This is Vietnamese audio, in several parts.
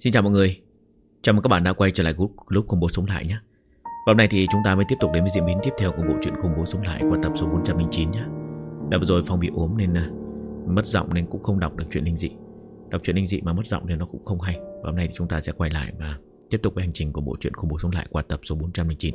Xin chào mọi người. Chào mừng các bạn đã quay trở lại lúc Khủng Bố Sống Lại nhé. Và hôm nay thì chúng ta mới tiếp tục đến với diễn biến tiếp theo của bộ truyện Khủng Bố Sống Lại qua tập số 409 nhé. Đã vừa rồi Phong bị ốm nên mất giọng nên cũng không đọc được chuyện linh dị. Đọc chuyện linh dị mà mất giọng thì nó cũng không hay. Và hôm nay thì chúng ta sẽ quay lại và tiếp tục với hành trình của bộ truyện Khủng Bố Sống Lại qua tập số 409.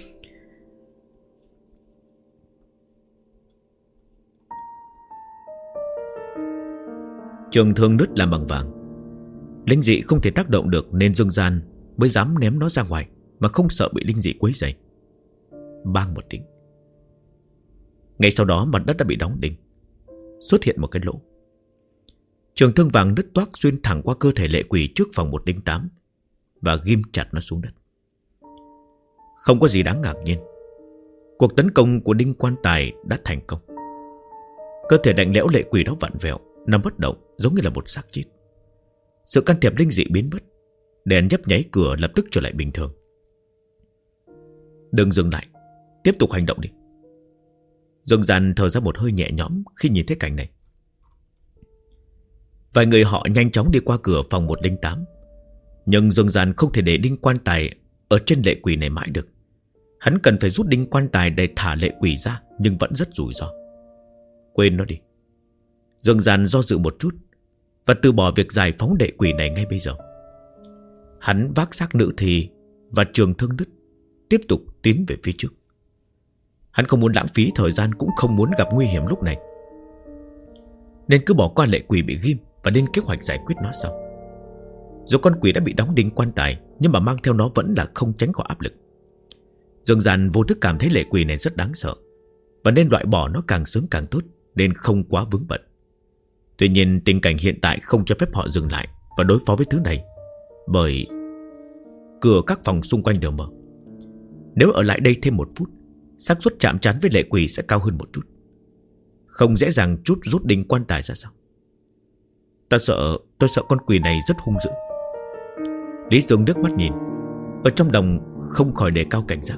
Trường thương nứt làm bằng vàng. Linh dị không thể tác động được nên Dương Gian mới dám ném nó ra ngoài mà không sợ bị linh dị quấy rầy. Bang một tiếng. Ngay sau đó mặt đất đã bị đóng đinh. Xuất hiện một cái lỗ. Trường thương vàng nứt toác xuyên thẳng qua cơ thể lệ quỷ trước phòng 108 và ghim chặt nó xuống đất. Không có gì đáng ngạc nhiên. Cuộc tấn công của đinh quan tài đã thành công. Cơ thể lạnh lẽo lệ quỷ đó vặn vẹo, nằm bất động giống như là một xác chết. Sự can thiệp linh dị biến mất. Đèn nhấp nháy cửa lập tức trở lại bình thường. Đừng dừng lại, tiếp tục hành động đi. Dương Gian thở ra một hơi nhẹ nhõm khi nhìn thấy cảnh này. Vài người họ nhanh chóng đi qua cửa phòng 108. Nhưng Dương Gian không thể để đinh quan tài ở trên lệ quỷ này mãi được. Hắn cần phải rút đinh quan tài để thả lệ quỷ ra, nhưng vẫn rất rủi ro. Quên nó đi. Dương Gian do dự một chút và từ bỏ việc giải phóng lệ quỷ này ngay bây giờ. Hắn vác xác nữ thì và trường thương đứt, tiếp tục tiến về phía trước. Hắn không muốn lãng phí thời gian, cũng không muốn gặp nguy hiểm lúc này, nên cứ bỏ qua lệ quỷ bị ghim và lên kế hoạch giải quyết nó sau. Dù con quỷ đã bị đóng đinh quan tài, nhưng mà mang theo nó vẫn là không tránh khỏi áp lực. Dương Gian vô thức cảm thấy lệ quỷ này rất đáng sợ, và nên loại bỏ nó càng sớm càng tốt, nên không quá vướng bận. Tuy nhiên tình cảnh hiện tại không cho phép họ dừng lại và đối phó với thứ này, bởi cửa các phòng xung quanh đều mở. Nếu ở lại đây thêm một phút, xác suất chạm trán với lệ quỷ sẽ cao hơn một chút. Không dễ dàng rút đinh quan tài ra sao? Tôi sợ con quỷ này rất hung dữ. Lý Dương nước mắt nhìn, ở trong lòng không khỏi đề cao cảnh giác.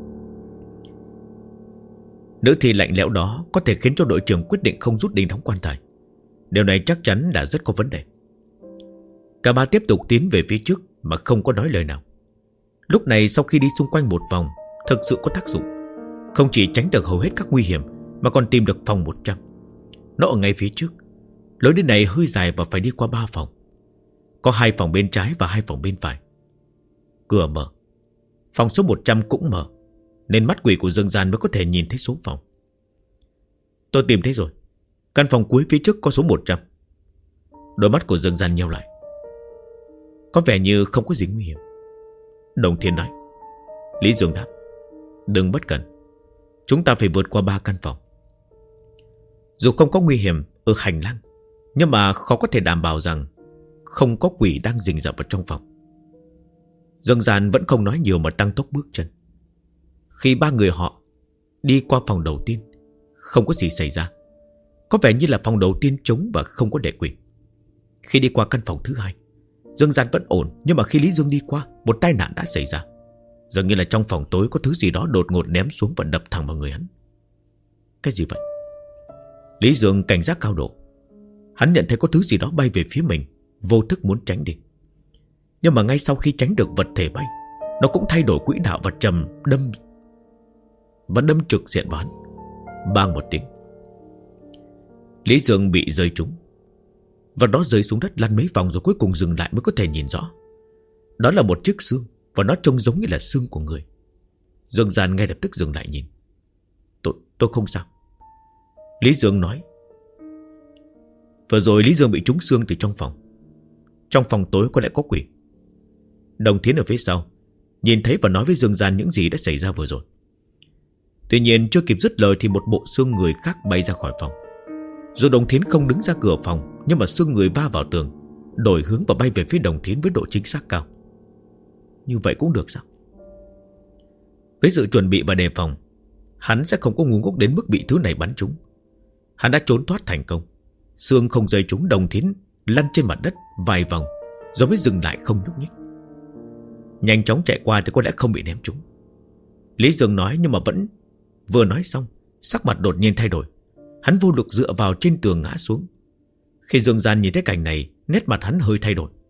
Nữ thi lạnh lẽo đó có thể khiến cho đội trưởng quyết định không rút đinh đóng quan tài. Điều này chắc chắn là rất có vấn đề. Cả ba tiếp tục tiến về phía trước mà không có nói lời nào. Lúc này sau khi đi xung quanh một vòng, thực sự có tác dụng. Không chỉ tránh được hầu hết các nguy hiểm, mà còn tìm được phòng 100. Nó ở ngay phía trước. Lối đi này hơi dài và phải đi qua 3 phòng. Có 2 phòng bên trái và 2 phòng bên phải. Cửa mở. Phòng số 100 cũng mở, nên mắt quỷ của Dương Gian mới có thể nhìn thấy số phòng. Tôi tìm thấy rồi. Căn phòng cuối phía trước có số 100. Đôi mắt của Dương Gian nheo lại. Có vẻ như không có gì nguy hiểm. Đồng Thiên nói. Lý Dương đáp. Đừng bất cẩn. Chúng ta phải vượt qua 3 căn phòng. Dù không có nguy hiểm ở hành lang, nhưng mà khó có thể đảm bảo rằng không có quỷ đang rình rập ở trong phòng. Dương Gian vẫn không nói nhiều mà tăng tốc bước chân. Khi 3 người họ đi qua phòng đầu tiên, không có gì xảy ra. Có vẻ như là phòng đầu tiên trống và không có lệ quỷ. Khi đi qua căn phòng thứ 2, Dương Gian vẫn ổn, nhưng mà khi Lý Dương đi qua, một tai nạn đã xảy ra. Dường như là trong phòng tối có thứ gì đó đột ngột ném xuống và đập thẳng vào người hắn. Cái gì vậy? Lý Dương cảnh giác cao độ. Hắn nhận thấy có thứ gì đó bay về phía mình, vô thức muốn tránh đi. Nhưng mà ngay sau khi tránh được vật thể bay, nó cũng thay đổi quỹ đạo và đâm trực diện vào hắn. Bang một tiếng. Lý Dương bị rơi trúng. Vật đó rơi xuống đất lăn mấy vòng rồi cuối cùng dừng lại mới có thể nhìn rõ. Đó là một chiếc xương, và nó trông giống như là xương của người. Dương Gian ngay lập tức dừng lại nhìn. Tôi không sao. Lý Dương nói. Vừa rồi Lý Dương bị trúng xương từ trong phòng. Trong phòng tối có lẽ có quỷ. Đồng Thiến ở phía sau nhìn thấy và nói với Dương Gian những gì đã xảy ra vừa rồi. Tuy nhiên chưa kịp dứt lời thì một bộ xương người khác bay ra khỏi phòng. Dù Đồng Thiến không đứng ra cửa phòng, nhưng mà xương người va vào tường, đổi hướng và bay về phía Đồng Thiến với độ chính xác cao. Như vậy cũng được sao? Với sự chuẩn bị và đề phòng, hắn sẽ không có ngu ngốc đến mức bị thứ này bắn trúng. Hắn đã trốn thoát thành công. Xương không rơi trúng Đồng Thiến, lăn trên mặt đất vài vòng rồi mới dừng lại không nhúc nhích. Nhanh chóng chạy qua thì có lẽ không bị ném trúng. Lý Dương nói, nhưng mà vẫn vừa nói xong, sắc mặt đột nhiên thay đổi. Hắn vô lực dựa vào trên tường ngã xuống. Khi Dương Gian nhìn thấy cảnh này, nét mặt hắn hơi thay đổi.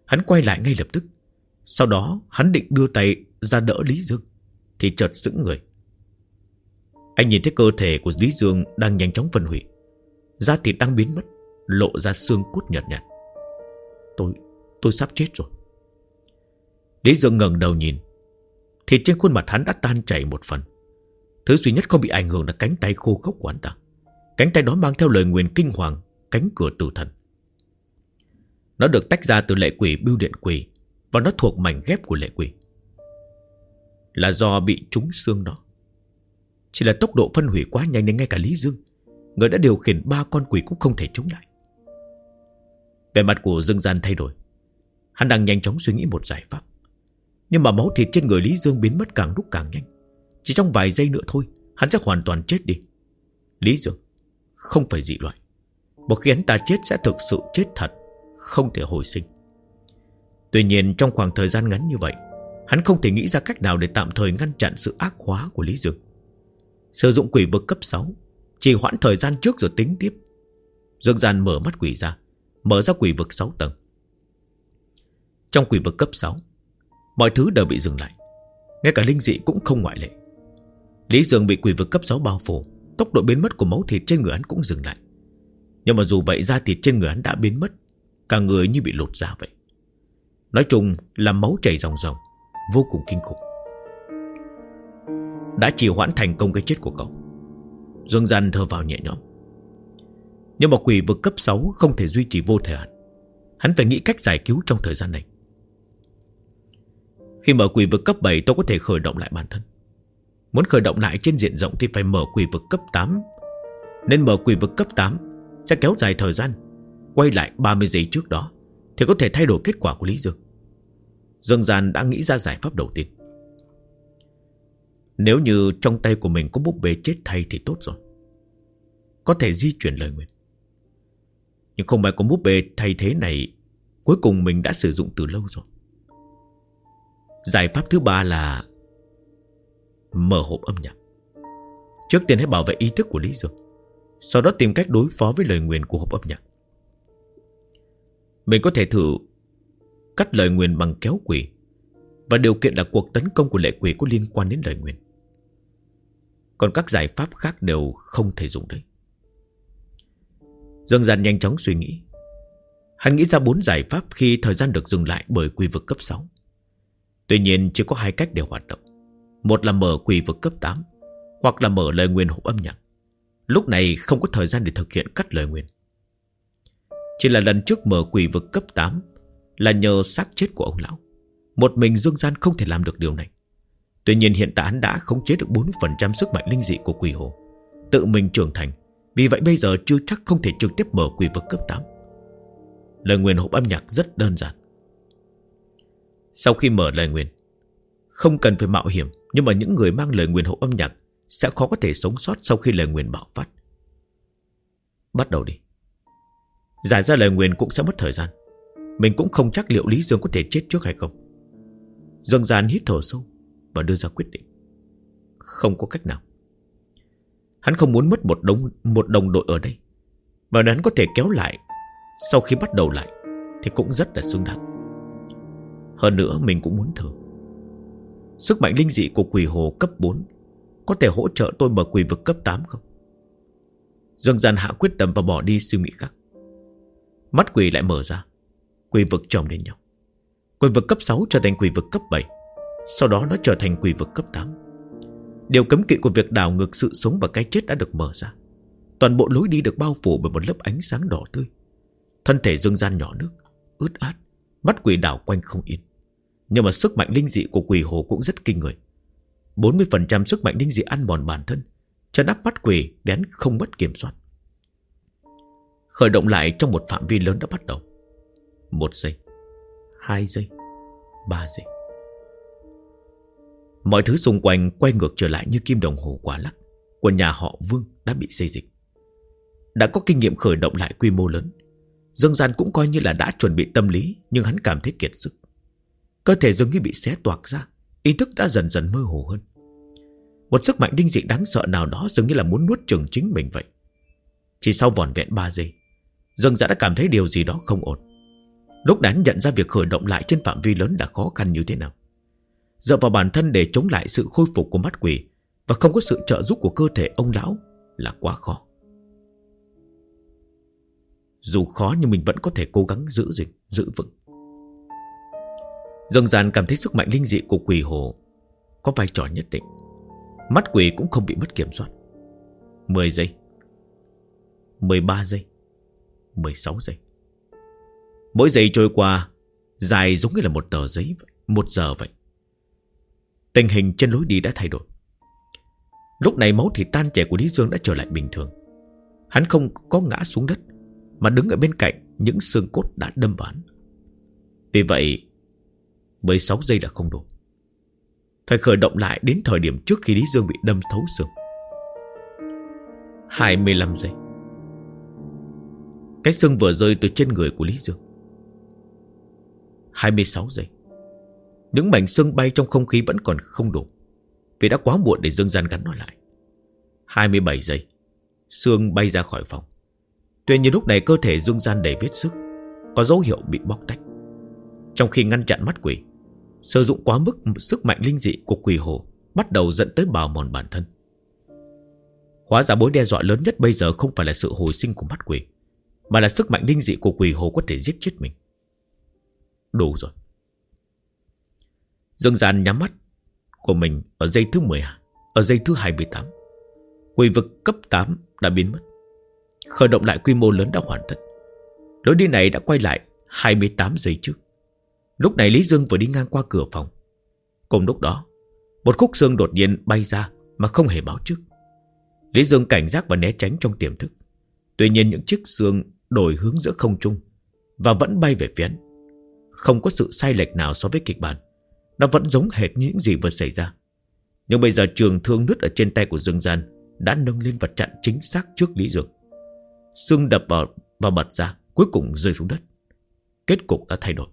Hắn quay lại ngay lập tức. Sau đó hắn định đưa tay ra đỡ Lý Dương thì chợt sững người. Anh nhìn thấy cơ thể của Lý Dương đang nhanh chóng phân hủy, da thịt đang biến mất, lộ ra xương cốt nhợt nhạt. Tôi sắp chết rồi. Lý Dương ngẩng đầu nhìn, thịt trên khuôn mặt hắn đã tan chảy một phần. Thứ duy nhất không bị ảnh hưởng là cánh tay khô khốc của hắn ta. Cánh tay đó mang theo lời nguyền kinh hoàng, cánh cửa tử thần. Nó được tách ra từ lệ quỷ bưu điện quỷ, và nó thuộc mảnh ghép của lệ quỷ. Là do bị trúng xương đó. Chỉ là tốc độ phân hủy quá nhanh nên ngay cả Lý Dương, người đã điều khiển 3 con quỷ, cũng không thể chống lại. Vẻ mặt của Dương Gian thay đổi. Hắn đang nhanh chóng suy nghĩ một giải pháp. Nhưng mà máu thịt trên người Lý Dương biến mất càng lúc càng nhanh. Chỉ trong vài giây nữa thôi, hắn sẽ hoàn toàn chết đi. Lý Dương không phải dị loại. Một khi hắn ta chết sẽ thực sự chết thật, không thể hồi sinh. Tuy nhiên trong khoảng thời gian ngắn như vậy, hắn không thể nghĩ ra cách nào để tạm thời ngăn chặn sự ác hóa của Lý Dương. Sử dụng quỷ vực cấp 6, trì hoãn thời gian trước rồi tính tiếp. Dương Gian mở mắt quỷ ra, mở ra quỷ vực 6 tầng. Trong quỷ vực cấp 6, mọi thứ đều bị dừng lại, ngay cả linh dị cũng không ngoại lệ. Lý Dương bị quỷ vực cấp 6 bao phủ, tốc độ biến mất của máu thịt trên người hắn cũng dừng lại. Nhưng mà dù vậy, da thịt trên người hắn đã biến mất, cả người như bị lột da vậy. Nói chung là máu chảy ròng ròng, vô cùng kinh khủng. Đã trì hoãn thành công cái chết của cậu. Dương Gian thở vào nhẹ nhõm. Nhưng mà quỷ vực cấp 6 không thể duy trì vô thời hạn. Hắn phải nghĩ cách giải cứu trong thời gian này. Khi mở quỷ vực cấp 7 tôi có thể khởi động lại bản thân. Muốn khởi động lại trên diện rộng thì phải mở quỷ vực cấp 8. Nên mở quỷ vực cấp 8 sẽ kéo dài thời gian. Quay lại 30 giây trước đó thì có thể thay đổi kết quả của Lý Dương. Dương Gian đã nghĩ ra giải pháp đầu tiên. Nếu như trong tay của mình có búp bê chết thay thì tốt rồi, có thể di chuyển lời nguyền. Nhưng không phải có búp bê thay thế này, cuối cùng mình đã sử dụng từ lâu rồi. Giải pháp thứ 3 là mở hộp âm nhạc. Trước tiên hãy bảo vệ ý thức của Lý Dương, sau đó tìm cách đối phó với lời nguyền của hộp âm nhạc. Mình có thể thử cắt lời nguyền bằng kéo quỷ, và điều kiện là cuộc tấn công của lệ quỷ có liên quan đến lời nguyền. Còn các giải pháp khác đều không thể dùng đấy. Dương Gian nhanh chóng suy nghĩ. Hắn nghĩ ra 4 giải pháp khi thời gian được dừng lại bởi quỷ vực cấp 6. Tuy nhiên chỉ có 2 cách để hoạt động. Một là mở quỷ vực cấp 8, hoặc là mở lời nguyền hộp âm nhạc. Lúc này không có thời gian để thực hiện cắt lời nguyền. Chỉ là lần trước mở quỷ vực cấp 8 là nhờ xác chết của ông lão. Một mình Dương Gian không thể làm được điều này. Tuy nhiên hiện tại hắn đã khống chế được 40% sức mạnh linh dị của quỷ hồ, tự mình trưởng thành. Vì vậy bây giờ chưa chắc không thể trực tiếp mở quỷ vực cấp 8. Lời nguyền hộp âm nhạc rất đơn giản. Sau khi mở lời nguyền, không cần phải mạo hiểm, nhưng mà những người mang lời nguyền hộp âm nhạc sẽ khó có thể sống sót sau khi lời nguyền bạo phát. Bắt đầu đi. Giải ra lời nguyền cũng sẽ mất thời gian. Mình cũng không chắc liệu Lý Dương có thể chết trước hay không. Dương Gian hít thở sâu và đưa ra quyết định. Không có cách nào. Hắn không muốn mất một đồng đội ở đây, và nếu hắn có thể kéo lại sau khi bắt đầu lại thì cũng rất là xứng đáng. Hơn nữa mình cũng muốn thử. Sức mạnh linh dị của quỷ hồ cấp 4 có thể hỗ trợ tôi mở quỷ vực cấp 8 không? Dương Gian hạ quyết tâm và bỏ đi suy nghĩ khác. Mắt quỷ lại mở ra, quỷ vực chồng lên nhau. Quỷ vực cấp 6 trở thành quỷ vực cấp 7, sau đó nó trở thành quỷ vực cấp 8. Điều cấm kỵ của việc đảo ngược sự sống và cái chết đã được mở ra. Toàn bộ lối đi được bao phủ bởi một lớp ánh sáng đỏ tươi. Thân thể Dương Gian nhỏ nước, ướt át, mắt quỷ đảo quanh không yên. Nhưng mà sức mạnh linh dị của quỷ hồ cũng rất kinh người. 40% sức mạnh linh dị ăn mòn bản thân, trấn áp mắt quỷ đến không mất kiểm soát. Khởi động lại trong một phạm vi lớn đã bắt đầu. 1 giây, 2 giây, 3 giây. Mọi thứ xung quanh quay ngược trở lại như kim đồng hồ quả lắc của nhà họ Vương đã bị xê dịch. Đã có kinh nghiệm khởi động lại quy mô lớn, Dương Gian cũng coi như là đã chuẩn bị tâm lý, nhưng hắn cảm thấy kiệt sức. Cơ thể dường như bị xé toạc ra, ý thức đã dần dần mơ hồ hơn. Một sức mạnh linh dị đáng sợ nào đó dường như là muốn nuốt chửng chính mình vậy. Chỉ sau vỏn vẹn 3 giây, Dương Gian đã cảm thấy điều gì đó không ổn. Lúc đã nhận ra việc khởi động lại trên phạm vi lớn đã khó khăn như thế nào. Dựa vào bản thân để chống lại sự khôi phục của mắt quỷ và không có sự trợ giúp của cơ thể ông lão là quá khó. Dù khó nhưng mình vẫn có thể cố gắng giữ vững. Dương Gian cảm thấy sức mạnh linh dị của quỷ hồ có vai trò nhất định. Mắt quỷ cũng không bị mất kiểm soát. 10 giây, 13 giây, 16 giây. Mỗi giây trôi qua dài giống như là một tờ giấy vậy, 1 giờ vậy. Tình hình trên lối đi đã thay đổi. Lúc này máu thịt tan chảy của Lý Dương đã trở lại bình thường. Hắn không có ngã xuống đất, mà đứng ở bên cạnh những xương cốt đã đâm vào hắn. Vì vậy 16 giây đã không đủ. Phải khởi động lại đến thời điểm trước khi Lý Dương bị đâm thấu xương. 25 giây. Cái xương vừa rơi từ trên người của Lý Dương. 26 giây. Những mảnh xương bay trong không khí vẫn còn không đủ, vì đã quá muộn để Dương Gian gắn nó lại. 27 giây. Xương bay ra khỏi phòng. Tuy nhiên lúc này cơ thể Dương Gian đầy vết sức, có dấu hiệu bị bóc tách. Trong khi ngăn chặn mắt quỷ, sử dụng quá mức sức mạnh linh dị của quỷ hồ bắt đầu dẫn tới bào mòn bản thân. Hóa ra mối đe dọa lớn nhất bây giờ không phải là sự hồi sinh của mắt quỷ, mà là sức mạnh linh dị của quỷ hồ có thể giết chết mình. Đủ rồi. Dương Gian nhắm mắt của mình ở giây thứ 12, ở giây thứ 28. Quỷ vực cấp 8 đã biến mất. Khởi động lại quy mô lớn đã hoàn tất. Lối đi này đã quay lại 28 giây trước. Lúc này Lý Dương vừa đi ngang qua cửa phòng. Cùng lúc đó, một khúc xương đột nhiên bay ra mà không hề báo trước. Lý Dương cảnh giác và né tránh trong tiềm thức. Tuy nhiên những chiếc xương đổi hướng giữa không trung và vẫn bay về phía hắn. Không có sự sai lệch nào so với kịch bản. Nó vẫn giống hệt như những gì vừa xảy ra. Nhưng bây giờ trường thương nứt ở trên tay của Dương Gian đã nâng lên và chặn chính xác trước Lý Dương. Xương đập vào và bật ra, cuối cùng rơi xuống đất. Kết cục đã thay đổi.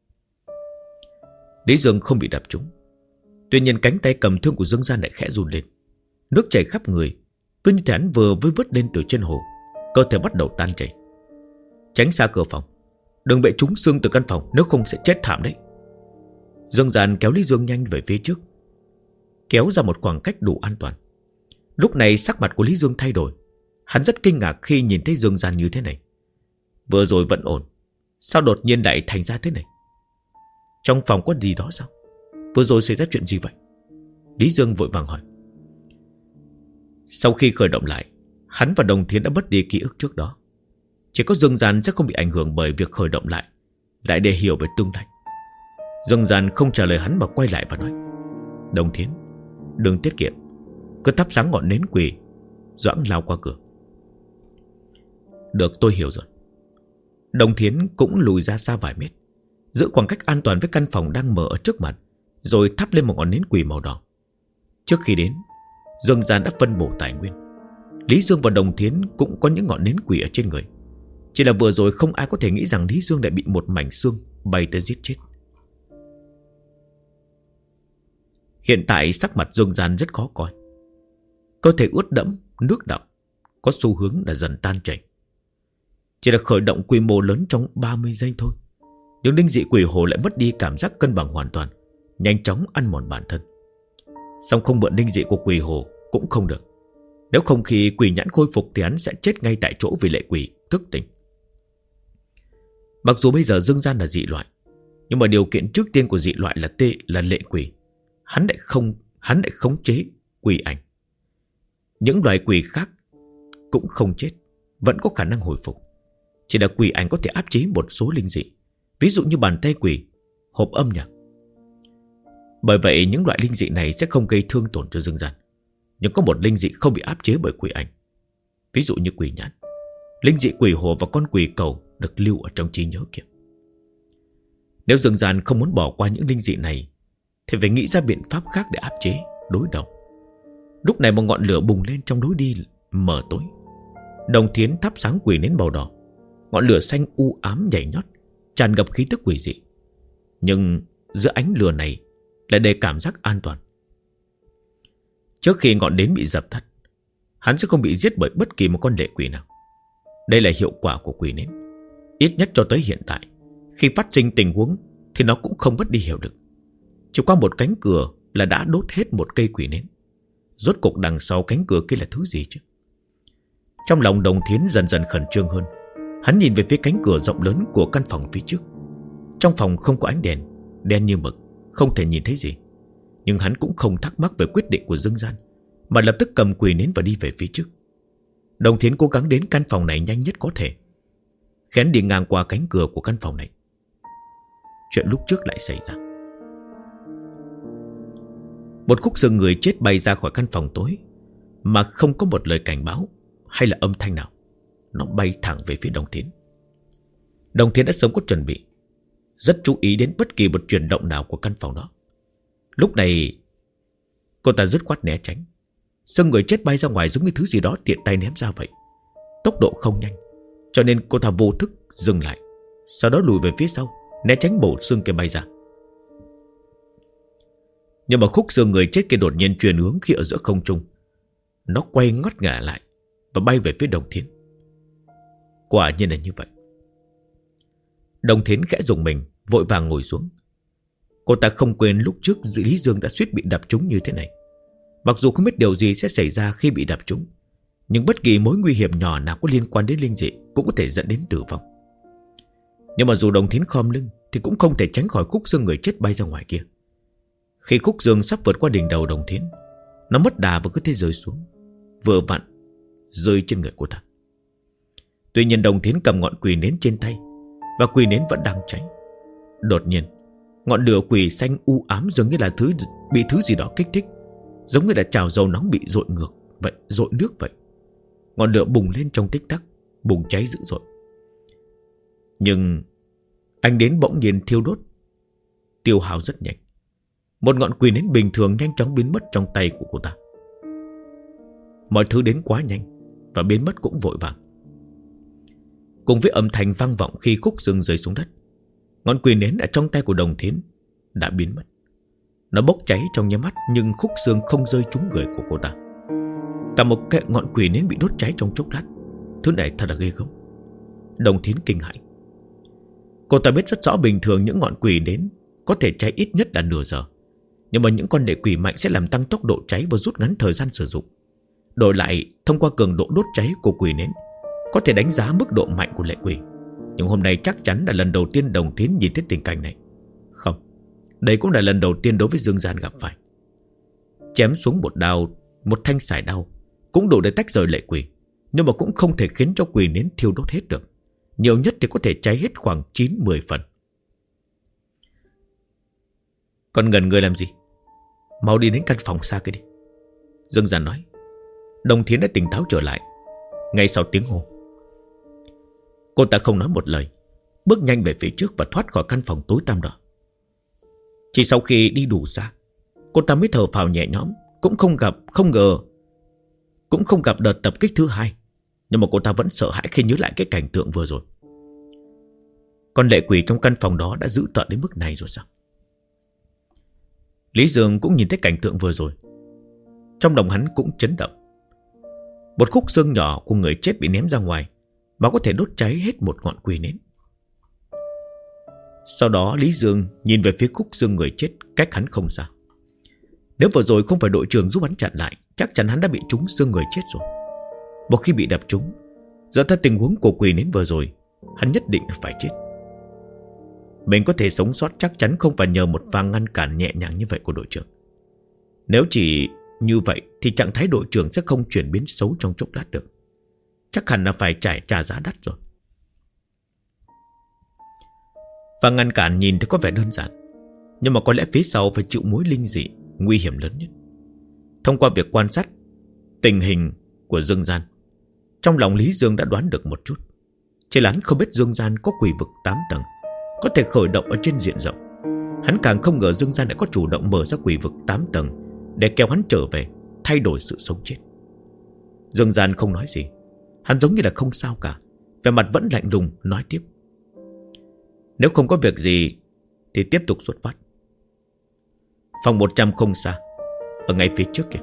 Lý Dương không bị đập trúng. Tuy nhiên cánh tay cầm thương của Dương Gian lại khẽ run lên. Nước chảy khắp người, cứ như thể hắn vừa mới vớt lên từ trên hồ. Cơ thể bắt đầu tan chảy. Tránh xa cửa phòng, đừng bị trúng xương từ căn phòng, nếu không sẽ chết thảm đấy. Dương Gian kéo Lý Dương nhanh về phía trước, kéo ra một khoảng cách đủ an toàn. Lúc này sắc mặt của Lý Dương thay đổi. Hắn rất kinh ngạc khi nhìn thấy Dương Gian như thế này. Vừa rồi vẫn ổn, sao đột nhiên lại thành ra thế này? Trong phòng có gì đó sao? Vừa rồi xảy ra chuyện gì vậy? Lý Dương vội vàng hỏi. Sau khi khởi động lại, hắn và Đồng Thiến đã mất đi ký ức trước đó. Chỉ có Dương Gian sẽ không bị ảnh hưởng bởi việc khởi động lại để hiểu về tương lai. Dương Gian không trả lời hắn mà quay lại và nói. Đồng Thiến, đừng tiết kiệm, cứ thắp sáng ngọn nến quỷ. Doãn lao qua cửa. Được, tôi hiểu rồi. Đồng Thiến cũng lùi ra xa vài mét, giữ khoảng cách an toàn với căn phòng đang mở ở trước mặt, rồi thắp lên một ngọn nến quỷ màu đỏ. Trước khi đến, Dương Gian đã phân bổ tài nguyên. Lý Dương và Đồng Thiến cũng có những ngọn nến quỷ ở trên người. Chỉ là vừa rồi không ai có thể nghĩ rằng Lý Dương lại bị một mảnh xương bay tới giết chết. Hiện tại sắc mặt Dương Gian rất khó coi. Cơ thể ướt đẫm, nước đọng, có xu hướng là dần tan chảy. Chỉ là khởi động quy mô lớn trong 30 giây thôi, nhưng linh dị quỷ hồ lại mất đi cảm giác cân bằng hoàn toàn, nhanh chóng ăn mòn bản thân. Song không mượn linh dị của quỷ hồ cũng không được. Nếu không khi quỷ nhãn khôi phục thì hắn sẽ chết ngay tại chỗ vì lệ quỷ thức tỉnh. Mặc dù bây giờ Dương Gian là dị loại, nhưng mà điều kiện trước tiên của dị loại là lệ quỷ. Hắn lại khống chế quỷ ảnh. Những loài quỷ khác cũng không chết, vẫn có khả năng hồi phục. Chỉ là quỷ ảnh có thể áp chế một số linh dị, ví dụ như bàn tay quỷ, hộp âm nhạc. Bởi vậy những loại linh dị này sẽ không gây thương tổn cho Dương Gian. Nhưng có một linh dị không bị áp chế bởi quỷ ảnh, ví dụ như quỷ nhãn. Linh dị quỷ hồ và con quỷ cầu được lưu ở trong trí nhớ kia. Nếu Dương Gian không muốn bỏ qua những linh dị này thì phải nghĩ ra biện pháp khác để áp chế, đối đầu. Lúc này một ngọn lửa bùng lên trong lối đi mờ tối. Đồng Thiến thắp sáng quỷ nến màu đỏ. Ngọn lửa xanh u ám nhảy nhót, tràn ngập khí tức quỷ dị. Nhưng giữa ánh lửa này lại đầy cảm giác an toàn. Trước khi ngọn nến bị dập tắt, hắn sẽ không bị giết bởi bất kỳ một con lệ quỷ nào. Đây là hiệu quả của quỷ nến. Ít nhất cho tới hiện tại, Khi phát sinh tình huống thì nó cũng không mất đi hiệu lực. Chỉ qua một cánh cửa là đã đốt hết một cây quỷ nến. Rốt cục đằng sau cánh cửa kia là thứ gì chứ? Trong lòng Đồng Thiến dần dần khẩn trương hơn. Hắn nhìn về phía cánh cửa rộng lớn của căn phòng phía trước. Trong phòng không có ánh đèn, đen như mực, không thể nhìn thấy gì. Nhưng hắn cũng không thắc mắc về quyết định của Dương Gian, mà lập tức cầm quỷ nến và đi về phía trước. Đồng Thiến cố gắng đến căn phòng này nhanh nhất có thể. Khi hắn đi ngang qua cánh cửa của căn phòng này, chuyện lúc trước lại xảy ra. Một khúc xương người chết bay ra khỏi căn phòng tối, mà không có một lời cảnh báo hay là âm thanh nào. Nó bay thẳng về phía Đồng Thiến. Đồng Thiến đã sớm có chuẩn bị, rất chú ý đến bất kỳ một chuyển động nào của căn phòng đó. Lúc này cô ta dứt khoát né tránh. Xương người chết bay ra ngoài giống như thứ gì đó tiện tay ném ra vậy. Tốc độ không nhanh, cho nên cô ta vô thức dừng lại, sau đó lùi về phía sau, né tránh bộ xương kia bay ra. Nhưng mà khúc xương người chết kia đột nhiên chuyển hướng khi ở giữa không trung. Nó quay ngoắt ngả lại và bay về phía Đồng Thiến. Quả nhiên là như vậy. Đồng Thiến khẽ rùng mình, vội vàng ngồi xuống. Cô ta không quên lúc trước Lý Dương đã suýt bị đập trúng như thế này. Mặc dù không biết điều gì sẽ xảy ra khi bị đập trúng, nhưng bất kỳ mối nguy hiểm nhỏ nào có liên quan đến linh dị cũng có thể dẫn đến tử vong. Nhưng mà dù Đồng Thiến khom lưng thì cũng không thể tránh khỏi khúc xương người chết bay ra ngoài kia. Khi khúc xương sắp vượt qua đỉnh đầu Đồng Thiến, nó mất đà và cứ thế rơi xuống, vừa vặn rơi trên người cô ta. Tuy nhiên Đồng Thiến cầm ngọn quỷ nến trên tay, và quỷ nến vẫn đang cháy. Đột nhiên ngọn lửa quỷ xanh u ám dường như là bị thứ gì đó kích thích, giống như là chảo dầu nóng bị dội ngược vậy, dội nước vậy. Ngọn lửa bùng lên trong tích tắc, bùng cháy dữ dội. Nhưng ánh nến bỗng nhiên thiêu đốt, tiêu hao rất nhanh. Một ngọn quỷ nến bình thường nhanh chóng biến mất trong tay của cô ta. Mọi thứ đến quá nhanh và biến mất cũng vội vàng. Cùng với âm thanh vang vọng khi khúc xương rơi xuống đất, ngọn quỷ nến ở trong tay của Đồng Thiến đã biến mất. Nó bốc cháy trong nháy mắt, nhưng khúc xương không rơi trúng người của cô ta. Cả một cái ngọn quỷ nến bị đốt cháy trong chốc lát. Thứ này thật là ghê gớm. Đồng Thiến kinh hãi. Cô ta biết rất rõ bình thường những ngọn quỷ nến có thể cháy ít nhất là nửa giờ, nhưng mà những con lệ quỷ mạnh sẽ làm tăng tốc độ cháy và rút ngắn thời gian sử dụng. Đổi lại, thông qua cường độ đốt cháy của quỷ nến có thể đánh giá mức độ mạnh của lệ quỷ. Nhưng hôm nay chắc chắn là lần đầu tiên Đồng Thiến nhìn thấy tình cảnh này. Không, đây cũng là lần đầu tiên đối với Dương Gian gặp phải. Chém xuống một đao, một thanh sải đao cũng đủ để tách rời lệ quỷ, nhưng mà cũng không thể khiến cho quỷ nến thiêu đốt hết được. Nhiều nhất thì có thể cháy hết khoảng 9-10 phần. Còn ngần người làm gì? Mau đi đến căn phòng xa kia đi, Dương Gian nói. Đồng Thiến đã tỉnh táo trở lại ngay sau tiếng hô. Cô ta không nói một lời, bước nhanh về phía trước và thoát khỏi căn phòng tối tăm đó. Chỉ sau khi đi đủ xa, cô ta mới thở phào nhẹ nhõm. Cũng không gặp đợt tập kích thứ hai, nhưng mà cô ta vẫn sợ hãi khi nhớ lại cái cảnh tượng vừa rồi. Con lệ quỷ trong căn phòng đó đã dữ tợn đến mức này rồi sao? Lý Dương cũng nhìn thấy cảnh tượng vừa rồi, trong lòng hắn cũng chấn động. Một khúc xương nhỏ của người chết bị ném ra ngoài mà có thể đốt cháy hết một ngọn quỷ nến. Sau đó Lý Dương nhìn về phía khúc xương người chết cách hắn không xa. Nếu vừa rồi không phải đội trưởng giúp hắn chặn lại, chắc chắn hắn đã bị trúng xương người chết rồi. Một khi bị đập trúng, dựa theo tình huống của quỷ nến vừa rồi, hắn nhất định phải chết. Mình có thể sống sót chắc chắn không phải nhờ một pha ngăn cản nhẹ nhàng như vậy của đội trưởng. Nếu chỉ như vậy thì trạng thái đội trưởng sẽ không chuyển biến xấu trong chốc lát được. Chắc hẳn là phải trả giá đắt rồi. Và ngăn cản nhìn thì có vẻ đơn giản, nhưng mà có lẽ phía sau phải chịu mối linh dị nguy hiểm lớn nhất. Thông qua việc quan sát tình hình của Dương Gian, trong lòng Lý Dương đã đoán được một chút. Chỉ là hắn không biết Dương Gian có quỷ vực 8 tầng, có thể khởi động ở trên diện rộng. Hắn càng không ngờ Dương Gian lại có chủ động mở ra quỷ vực 8 tầng để kéo hắn trở về, thay đổi sự sống chết. Dương Gian không nói gì, hắn giống như là không sao cả, vẻ mặt vẫn lạnh lùng nói tiếp. Nếu không có việc gì thì tiếp tục xuất phát. Phòng 100 không xa, ở ngay phía trước kìa.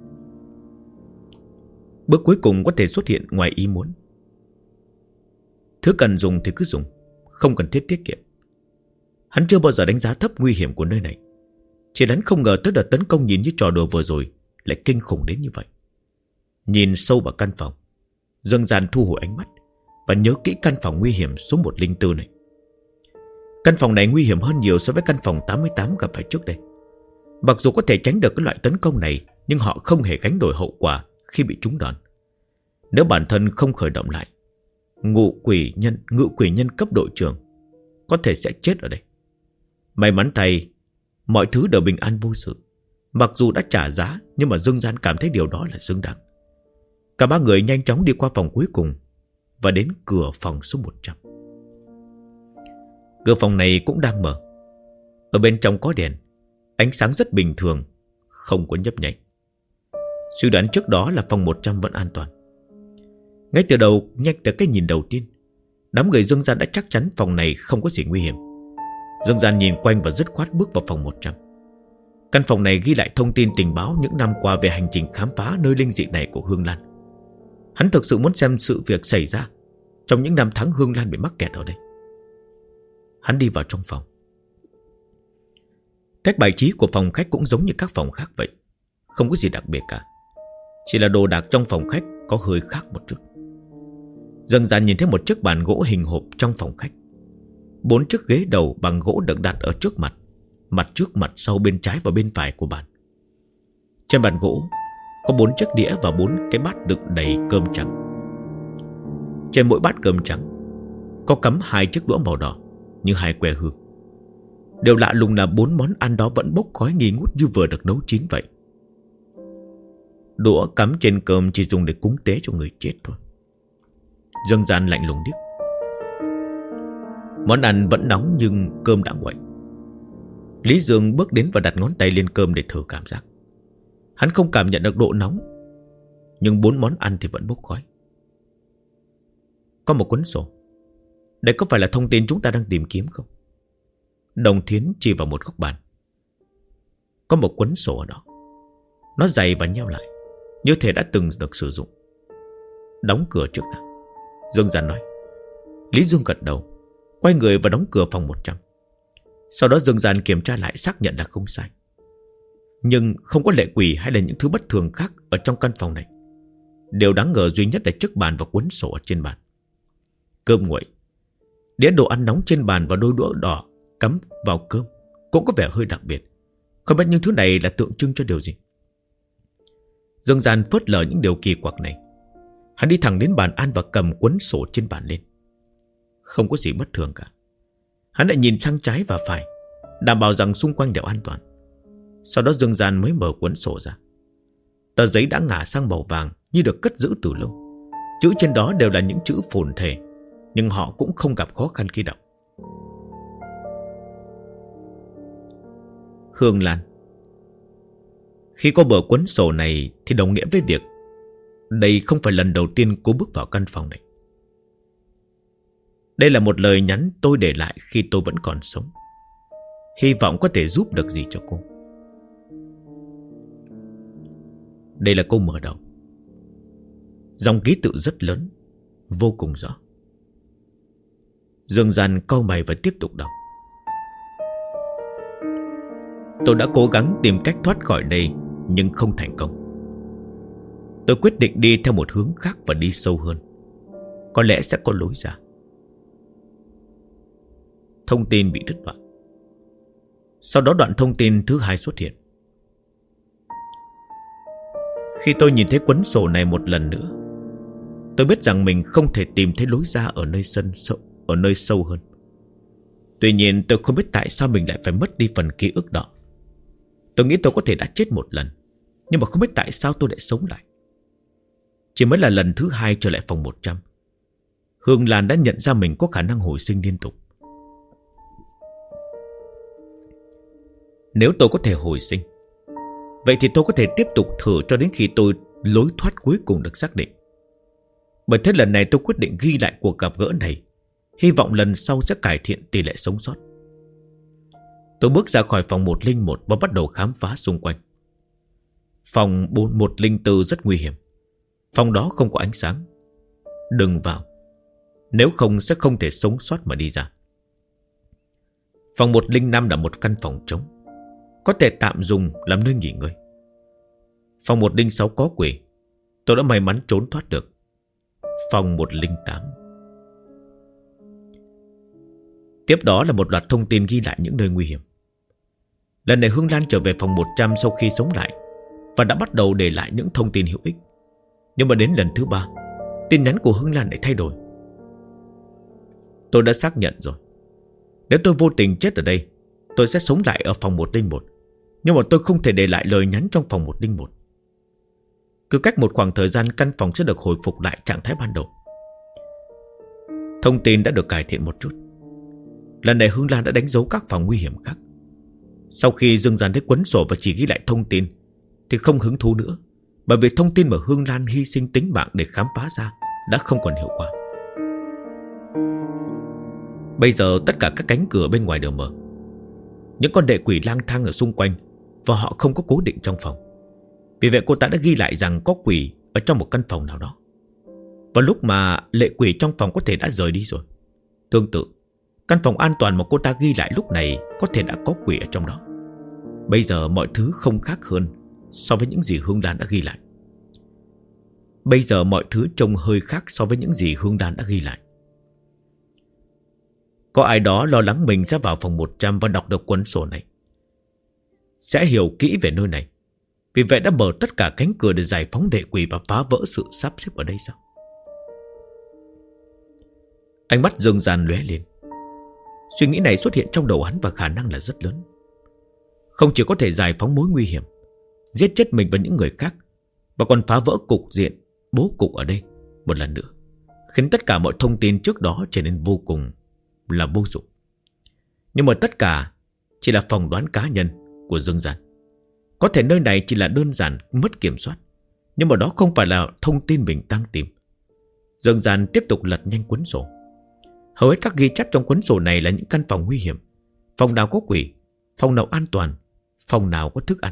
Bước cuối cùng có thể xuất hiện ngoài ý muốn. Thứ cần dùng thì cứ dùng, không cần thiết tiết kiệm. Hắn chưa bao giờ đánh giá thấp nguy hiểm của nơi này. Chỉ hắn không ngờ tới đợt tấn công nhìn như trò đùa vừa rồi lại kinh khủng đến như vậy. Nhìn sâu vào căn phòng, Dương Gian thu hồi ánh mắt và nhớ kỹ căn phòng nguy hiểm số 104 này. Căn phòng này nguy hiểm hơn nhiều so với căn phòng 88 gặp phải trước đây. Mặc dù có thể tránh được cái loại tấn công này, nhưng họ không hề gánh nổi hậu quả khi bị trúng đòn. Nếu bản thân không khởi động lại, ngự quỷ nhân cấp đội trưởng có thể sẽ chết ở đây. May mắn thay, mọi thứ đều bình an vô sự. Mặc dù đã trả giá, nhưng mà Dương Gian cảm thấy điều đó là xứng đáng. Cả ba người nhanh chóng đi qua phòng cuối cùng và đến cửa phòng số 100. Cửa phòng này cũng đang mở. Ở bên trong có đèn, ánh sáng rất bình thường, không có nhấp nháy. Suy đoán trước đó là phòng 100 vẫn an toàn. Ngay từ đầu, nhanh từ cái nhìn đầu tiên, đám người Dương Gian đã chắc chắn phòng này không có gì nguy hiểm. Dương Gian nhìn quanh và dứt khoát bước vào phòng 100. Căn phòng này ghi lại thông tin tình báo những năm qua về hành trình khám phá nơi linh dị này của Hương Lan. Hắn thực sự muốn xem sự việc xảy ra trong những năm tháng Hương Lan bị mắc kẹt ở đây. Hắn đi vào trong phòng. Cách bài trí của phòng khách cũng giống như các phòng khác vậy, không có gì đặc biệt cả. Chỉ là đồ đạc trong phòng khách có hơi khác một chút. Dương Gian nhìn thấy một chiếc bàn gỗ hình hộp trong phòng khách. 4 chiếc ghế đầu bằng gỗ được đặt ở trước mặt, mặt trước mặt sau, bên trái và bên phải của bàn. Trên bàn gỗ có 4 chiếc đĩa và 4 cái bát đựng đầy cơm trắng. Trên mỗi bát cơm trắng có cắm 2 chiếc đũa màu đỏ như 2 que hương. Điều lạ lùng là 4 món ăn đó vẫn bốc khói nghi ngút như vừa được nấu chín vậy. Đũa cắm trên cơm chỉ dùng để cúng tế cho người chết thôi. Dương Gian lạnh lùng điếc. Món ăn vẫn nóng nhưng cơm đã nguội. Lý Dương bước đến và đặt ngón tay lên cơm để thử cảm giác. Hắn không cảm nhận được độ nóng, nhưng 4 món ăn thì vẫn bốc khói. Có một cuốn sổ. Đây có phải là thông tin chúng ta đang tìm kiếm không? Đồng Thiến chỉ vào một góc bàn. Có một cuốn sổ ở đó. Nó dày và nheo lại, như thể đã từng được sử dụng. Đóng cửa trước đã, Dương Gian nói. Lý Dương gật đầu, quay người và đóng cửa phòng 100. Sau đó Dương Gian kiểm tra lại, xác nhận là không sai. Nhưng không có lệ quỷ hay là những thứ bất thường khác ở trong căn phòng này. Điều đáng ngờ duy nhất là chiếc bàn và cuốn sổ ở trên bàn. Cơm nguội, đĩa đồ ăn nóng trên bàn và đôi đũa đỏ cắm vào cơm cũng có vẻ hơi đặc biệt. Không biết những thứ này là tượng trưng cho điều gì. Dương Gian phớt lờ những điều kỳ quặc này. Hắn đi thẳng đến bàn ăn và cầm cuốn sổ trên bàn lên. Không có gì bất thường cả. Hắn lại nhìn sang trái và phải, đảm bảo rằng xung quanh đều an toàn. Sau đó Dương Gian mới mở cuốn sổ ra. Tờ giấy đã ngả sang màu vàng như được cất giữ từ lâu. Chữ trên đó đều là những chữ phồn thể, nhưng họ cũng không gặp khó khăn khi đọc. Hương Lan. Khi có bờ cuốn sổ này thì đồng nghĩa với việc đây không phải lần đầu tiên cô bước vào căn phòng này. Đây là một lời nhắn tôi để lại khi tôi vẫn còn sống, hy vọng có thể giúp được gì cho cô. Đây là câu mở đầu. Dòng ký tự rất lớn, vô cùng rõ. Dương Gian cau mày và tiếp tục đọc. Tôi đã cố gắng tìm cách thoát khỏi đây, nhưng không thành công. Tôi quyết định đi theo một hướng khác và đi sâu hơn. Có lẽ sẽ có lối ra. Thông tin bị đứt đoạn. Sau đó đoạn thông tin thứ 2 xuất hiện. Khi tôi nhìn thấy cuốn sổ này một lần nữa, tôi biết rằng mình không thể tìm thấy lối ra ở nơi sâu hơn. Tuy nhiên tôi không biết tại sao mình lại phải mất đi phần ký ức đó. Tôi nghĩ tôi có thể đã chết một lần, nhưng mà không biết tại sao tôi lại sống lại. Chỉ mới là lần thứ 2 trở lại phòng 100, Hương Lan đã nhận ra mình có khả năng hồi sinh liên tục. Nếu tôi có thể hồi sinh, vậy thì tôi có thể tiếp tục thử cho đến khi lối thoát cuối cùng được xác định. Bởi thế lần này tôi quyết định ghi lại cuộc gặp gỡ này, hy vọng lần sau sẽ cải thiện tỷ lệ sống sót. Tôi bước ra khỏi phòng 101 và bắt đầu khám phá xung quanh. Phòng 104 rất nguy hiểm. Phòng đó không có ánh sáng. Đừng vào. Nếu không sẽ không thể sống sót mà đi ra. Phòng 105 là một căn phòng trống, có thể tạm dùng làm nơi nghỉ ngơi. Phòng 106 có quỷ, tôi đã may mắn trốn thoát được. Phòng 108. Tiếp đó là một loạt thông tin ghi lại những nơi nguy hiểm. Lần này Hương Lan trở về phòng 100 sau khi sống lại và đã bắt đầu để lại những thông tin hữu ích. Nhưng mà đến lần thứ 3, tin nhắn của Hương Lan lại thay đổi. Tôi đã xác nhận rồi. Nếu tôi vô tình chết ở đây, tôi sẽ sống lại ở phòng 101. Nhưng mà tôi không thể để lại lời nhắn trong phòng 101. Cứ cách một khoảng thời gian, căn phòng sẽ được hồi phục lại trạng thái ban đầu. Thông tin đã được cải thiện một chút. Lần này Hương Lan đã đánh dấu các phòng nguy hiểm khác. Sau khi Dương Gian thấy cuốn sổ và chỉ ghi lại thông tin thì không hứng thú nữa, bởi vì thông tin mà Hương Lan hy sinh tính mạng để khám phá ra đã không còn hiệu quả. Bây giờ tất cả các cánh cửa bên ngoài đều mở. Những con lệ quỷ lang thang ở xung quanh, và họ không có cố định trong phòng. Vì vậy cô ta đã ghi lại rằng có quỷ ở trong một căn phòng nào đó. Vào lúc mà lệ quỷ trong phòng có thể đã rời đi rồi. Tương tự, căn phòng an toàn mà cô ta ghi lại lúc này có thể đã có quỷ ở trong đó. Bây giờ mọi thứ không khác hơn so với những gì Hương Lan đã ghi lại. Bây giờ mọi thứ trông hơi khác so với những gì Hương Lan đã ghi lại. Có ai đó lo lắng mình sẽ vào phòng 100 và đọc được cuốn sổ này, sẽ hiểu kỹ về nơi này. Vì vậy đã mở tất cả cánh cửa để giải phóng lệ quỷ và phá vỡ sự sắp xếp ở đây sao? Ánh mắt Dương Gian lóe lên. Suy nghĩ này xuất hiện trong đầu hắn và khả năng là rất lớn. Không chỉ có thể giải phóng mối nguy hiểm, giết chết mình và những người khác, mà còn phá vỡ cục diện, bố cục ở đây một lần nữa, khiến tất cả mọi thông tin trước đó trở nên vô cùng là vô dụng. Nhưng mà tất cả chỉ là phỏng đoán cá nhân của Dương Gian. Có thể nơi này chỉ là đơn giản mất kiểm soát, nhưng mà đó không phải là thông tin mình đang tìm. Dương Gian tiếp tục lật nhanh cuốn sổ. Hầu hết các ghi chép trong cuốn sổ này là những căn phòng nguy hiểm. Phòng nào có quỷ, phòng nào an toàn, phòng nào có thức ăn.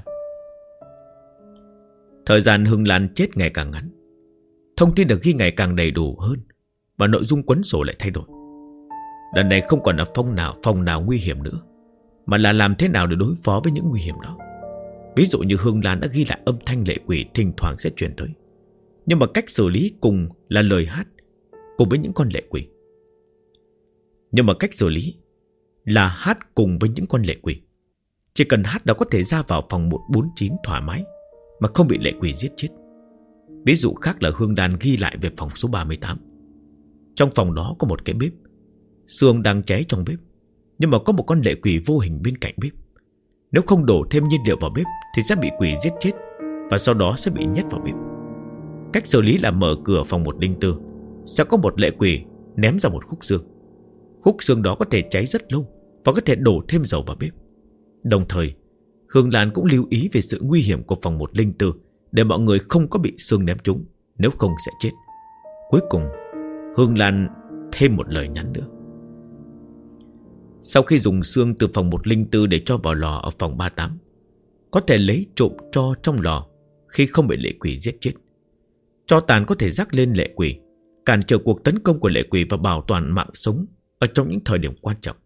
Thời gian Hương Lan chết ngày càng ngắn, thông tin được ghi ngày càng đầy đủ hơn, và nội dung cuốn sổ lại thay đổi. Lần này không còn là phòng nào nguy hiểm nữa, mà là làm thế nào để đối phó với những nguy hiểm đó. Ví dụ như Hương Lan đã ghi lại âm thanh lệ quỷ thỉnh thoảng sẽ truyền tới, nhưng mà cách xử lý cùng là lời hát cùng với những con lệ quỷ. Nhưng mà cách xử lý là hát cùng với những con lệ quỷ. Chỉ cần hát đã có thể ra vào phòng 149 thoải mái mà không bị lệ quỷ giết chết. Ví dụ khác là Hương Lan ghi lại về phòng số 38. Trong phòng đó có một cái bếp, xương đang cháy trong bếp, nhưng mà có một con lệ quỷ vô hình bên cạnh bếp. Nếu không đổ thêm nhiên liệu vào bếp thì sẽ bị quỷ giết chết, và sau đó sẽ bị nhét vào bếp. Cách xử lý là mở cửa phòng 104, sẽ có một lệ quỷ ném ra một khúc xương. Khúc xương đó có thể cháy rất lâu và có thể đổ thêm dầu vào bếp. Đồng thời Hương Lan cũng lưu ý về sự nguy hiểm của phòng 104, để mọi người không có bị xương ném trúng, nếu không sẽ chết. Cuối cùng Hương Lan thêm một lời nhắn nữa. Sau khi dùng xương từ phòng 104 để cho vào lò ở phòng 38, có thể lấy trộm tro trong lò khi không bị lệ quỷ giết chết. Tro tàn có thể rắc lên lệ quỷ, cản trở cuộc tấn công của lệ quỷ và bảo toàn mạng sống ở trong những thời điểm quan trọng.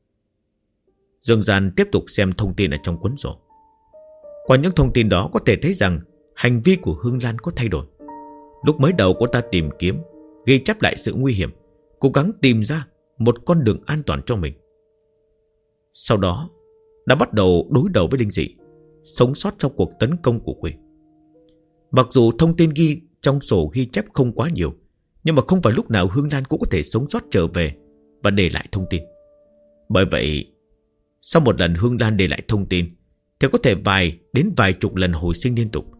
Dương Gian tiếp tục xem thông tin ở trong cuốn sổ. Qua những thông tin đó có thể thấy rằng hành vi của Hương Lan có thay đổi. Lúc mới đầu cô ta tìm kiếm, ghi chép lại sự nguy hiểm, cố gắng tìm ra một con đường an toàn cho mình. Sau đó đã bắt đầu đối đầu với linh dị, sống sót trong cuộc tấn công của quỷ. Mặc dù thông tin ghi trong sổ ghi chép không quá nhiều, nhưng mà không phải lúc nào Hương Lan cũng có thể sống sót trở về và để lại thông tin. Bởi vậy sau một lần Hương Lan để lại thông tin thì có thể vài chục lần hồi sinh liên tục.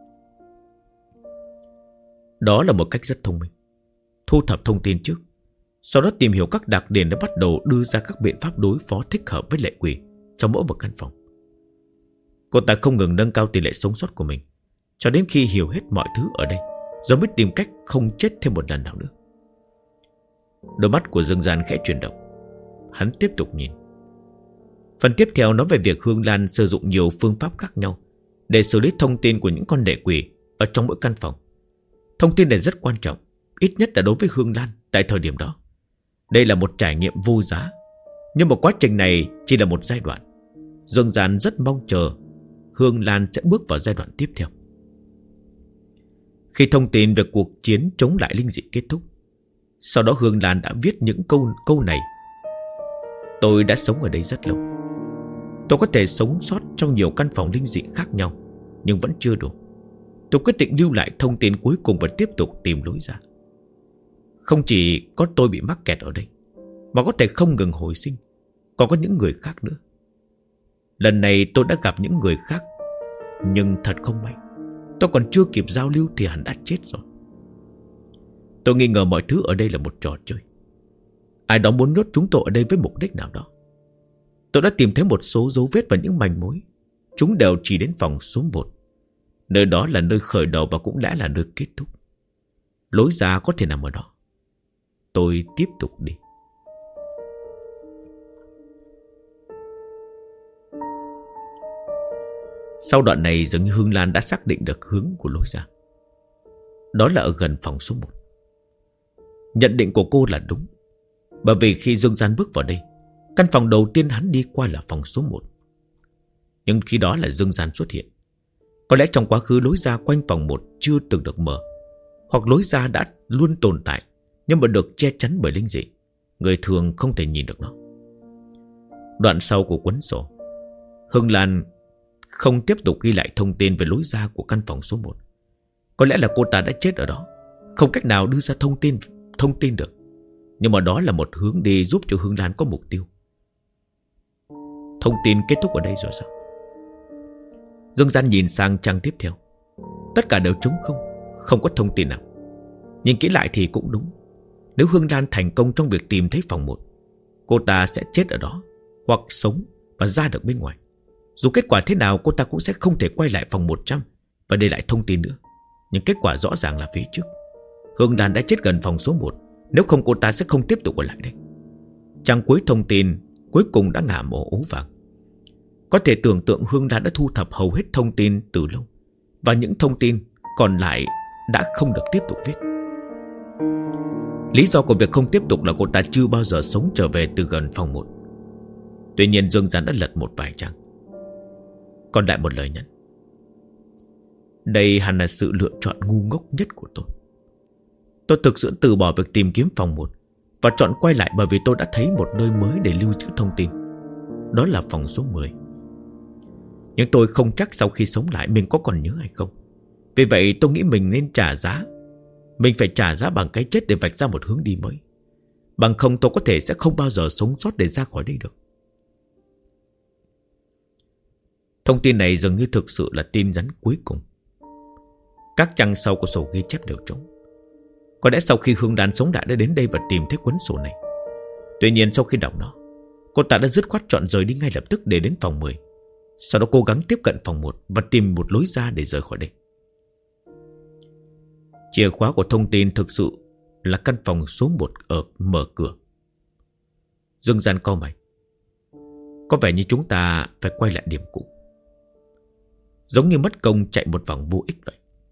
Đó là một cách rất thông minh. Thu thập thông tin trước, sau đó tìm hiểu các đặc điểm để bắt đầu đưa ra các biện pháp đối phó thích hợp với lệ quỷ trong mỗi một căn phòng. Cô ta không ngừng nâng cao tỷ lệ sống sót của mình, cho đến khi hiểu hết mọi thứ ở đây, rồi mới tìm cách không chết thêm một lần nào nữa. Đôi mắt của Dương Gian khẽ chuyển động. Hắn tiếp tục nhìn. Phần tiếp theo nói về việc Hương Lan sử dụng nhiều phương pháp khác nhau để xử lý thông tin của những con lệ quỷ ở trong mỗi căn phòng. Thông tin này rất quan trọng, ít nhất là đối với Hương Lan tại thời điểm đó. Đây là một trải nghiệm vô giá. Nhưng mà quá trình này chỉ là một giai đoạn. Dương Gian rất mong chờ Hương Lan sẽ bước vào giai đoạn tiếp theo. Khi thông tin về cuộc chiến chống lại linh dị kết thúc, sau đó Hương Lan đã viết những câu này: tôi đã sống ở đây rất lâu. Tôi có thể sống sót trong nhiều căn phòng linh dị khác nhau, nhưng vẫn chưa đủ. Tôi quyết định lưu lại thông tin cuối cùng và tiếp tục tìm lối ra. Không chỉ có tôi bị mắc kẹt ở đây, mà có thể không ngừng hồi sinh, còn có những người khác nữa. Lần này tôi đã gặp những người khác, nhưng thật không may, tôi còn chưa kịp giao lưu thì hắn đã chết rồi. Tôi nghi ngờ mọi thứ ở đây là một trò chơi. Ai đó muốn nhốt chúng tôi ở đây với mục đích nào đó. Tôi đã tìm thấy một số dấu vết và những manh mối. Chúng đều chỉ đến phòng số 1. Nơi đó là nơi khởi đầu và cũng đã là nơi kết thúc. Lối ra có thể nằm ở đó. Tôi tiếp tục đi. Sau đoạn này dường như Hương Lan đã xác định được hướng của lối ra. Đó là ở gần phòng số 1. Nhận định của cô là đúng. Bởi vì khi Dương Gian bước vào đây, căn phòng đầu tiên hắn đi qua là phòng số 1. Nhưng khi đó là Dương Gian xuất hiện. Có lẽ trong quá khứ lối ra quanh phòng 1 chưa từng được mở, hoặc lối ra đã luôn tồn tại nhưng mà được che chắn bởi linh dị. Người thường không thể nhìn được nó. Đoạn sau của cuốn sổ, Hương Lan không tiếp tục ghi lại thông tin về lối ra của căn phòng số 1. Có lẽ là cô ta đã chết ở đó, không cách nào đưa ra thông tin được. Nhưng mà đó là một hướng đi giúp cho Hương Lan có mục tiêu. Thông tin kết thúc ở đây rồi sao? Dương Gian nhìn sang trang tiếp theo. Tất cả đều trống không, không có thông tin nào. Nhìn kỹ lại thì cũng đúng. Nếu Hương Lan thành công trong việc tìm thấy phòng 1, cô ta sẽ chết ở đó, hoặc sống và ra được bên ngoài. Dù kết quả thế nào, cô ta cũng sẽ không thể quay lại phòng 100 và để lại thông tin nữa. Nhưng kết quả rõ ràng là phía trước. Hương Lan đã chết gần phòng số 1. Nếu không cô ta sẽ không tiếp tục ở lại đây. Trang cuối thông tin cuối cùng đã ngả màu ố vàng. Có thể tưởng tượng Hương Lan đã thu thập hầu hết thông tin từ lâu, và những thông tin còn lại đã không được tiếp tục viết. Lý do của việc không tiếp tục là cô ta chưa bao giờ sống trở về từ gần phòng 1. Tuy nhiên Dương Gian đã lật một vài trang. Còn lại một lời nhắn: đây hẳn là sự lựa chọn ngu ngốc nhất của tôi. Tôi thực sự từ bỏ việc tìm kiếm phòng 1 và chọn quay lại bởi vì tôi đã thấy một nơi mới để lưu trữ thông tin. Đó là phòng số 10. Nhưng tôi không chắc sau khi sống lại mình có còn nhớ hay không. Vì vậy tôi nghĩ mình nên trả giá. Mình phải trả giá bằng cái chết để vạch ra một hướng đi mới. Bằng không tôi có thể sẽ không bao giờ sống sót để ra khỏi đây được. Thông tin này dường như thực sự là tin nhắn cuối cùng. Các trang sau của sổ ghi chép đều trống. Có lẽ sau khi Hương Lan sống lại đã đến đây và tìm thấy cuốn sổ này. Tuy nhiên sau khi đọc nó, cô ta đã dứt khoát chọn rời đi ngay lập tức để đến phòng 10. Sau đó cố gắng tiếp cận phòng 1 và tìm một lối ra để rời khỏi đây. Chìa khóa của thông tin thực sự là căn phòng số 1 ở mở cửa. Dương Gian cau mày. Có vẻ như chúng ta phải quay lại điểm cũ. Giống như mất công chạy một vòng vô ích vậy.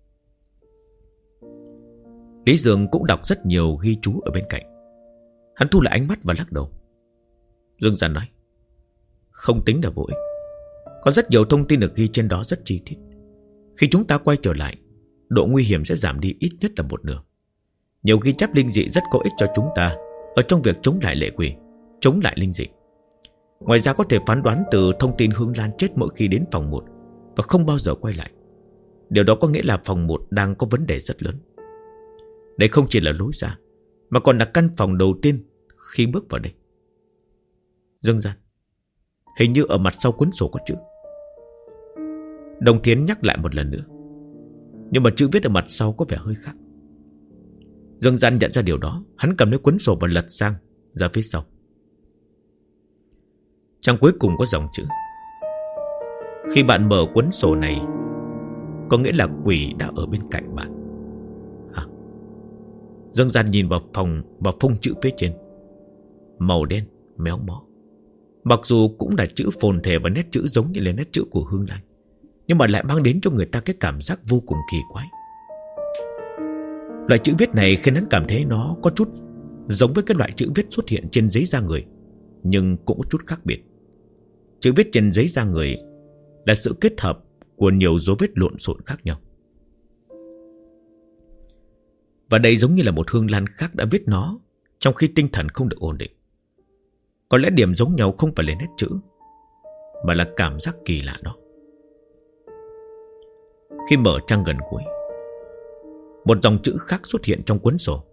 Lý Dương cũng đọc rất nhiều ghi chú ở bên cạnh. Hắn thu lại ánh mắt và lắc đầu. Dương Gian nói: không tính là vô ích. Có rất nhiều thông tin được ghi trên đó rất chi tiết. Khi chúng ta quay trở lại, độ nguy hiểm sẽ giảm đi ít nhất là một nửa. Nhiều ghi chép linh dị rất có ích cho chúng ta ở trong việc chống lại lệ quỷ, chống lại linh dị. Ngoài ra có thể phán đoán từ thông tin Hương Lan chết mỗi khi đến phòng 1 và không bao giờ quay lại. Điều đó có nghĩa là phòng 1 đang có vấn đề rất lớn. Đây không chỉ là lối ra, mà còn là căn phòng đầu tiên khi bước vào đây. Dương Gian, hình như ở mặt sau cuốn sổ có chữ. Đồng Thiến nhắc lại một lần nữa. Nhưng mà chữ viết ở mặt sau có vẻ hơi khác. Dương Gian nhận ra điều đó. Hắn cầm lấy cuốn sổ và lật sang ra phía sau. Trang cuối cùng có dòng chữ: khi bạn mở cuốn sổ này, có nghĩa là quỷ đã ở bên cạnh bạn. Dương Gian nhìn vào phông chữ phía trên. Màu đen, méo mó. Mặc dù cũng là chữ phồn thể và nét chữ giống như là nét chữ của Hương Lan, nhưng mà lại mang đến cho người ta cái cảm giác vô cùng kỳ quái. Loại chữ viết này khiến hắn cảm thấy nó có chút giống với cái loại chữ viết xuất hiện trên giấy da người, nhưng cũng có chút khác biệt. Chữ viết trên giấy da người là sự kết hợp của nhiều dấu vết lộn xộn khác nhau. Và đây giống như là một Hương Lan khác đã viết nó trong khi tinh thần không được ổn định. Có lẽ điểm giống nhau không phải là nét chữ, mà là cảm giác kỳ lạ đó. Khi mở trang gần cuối, một dòng chữ khác xuất hiện trong cuốn sổ.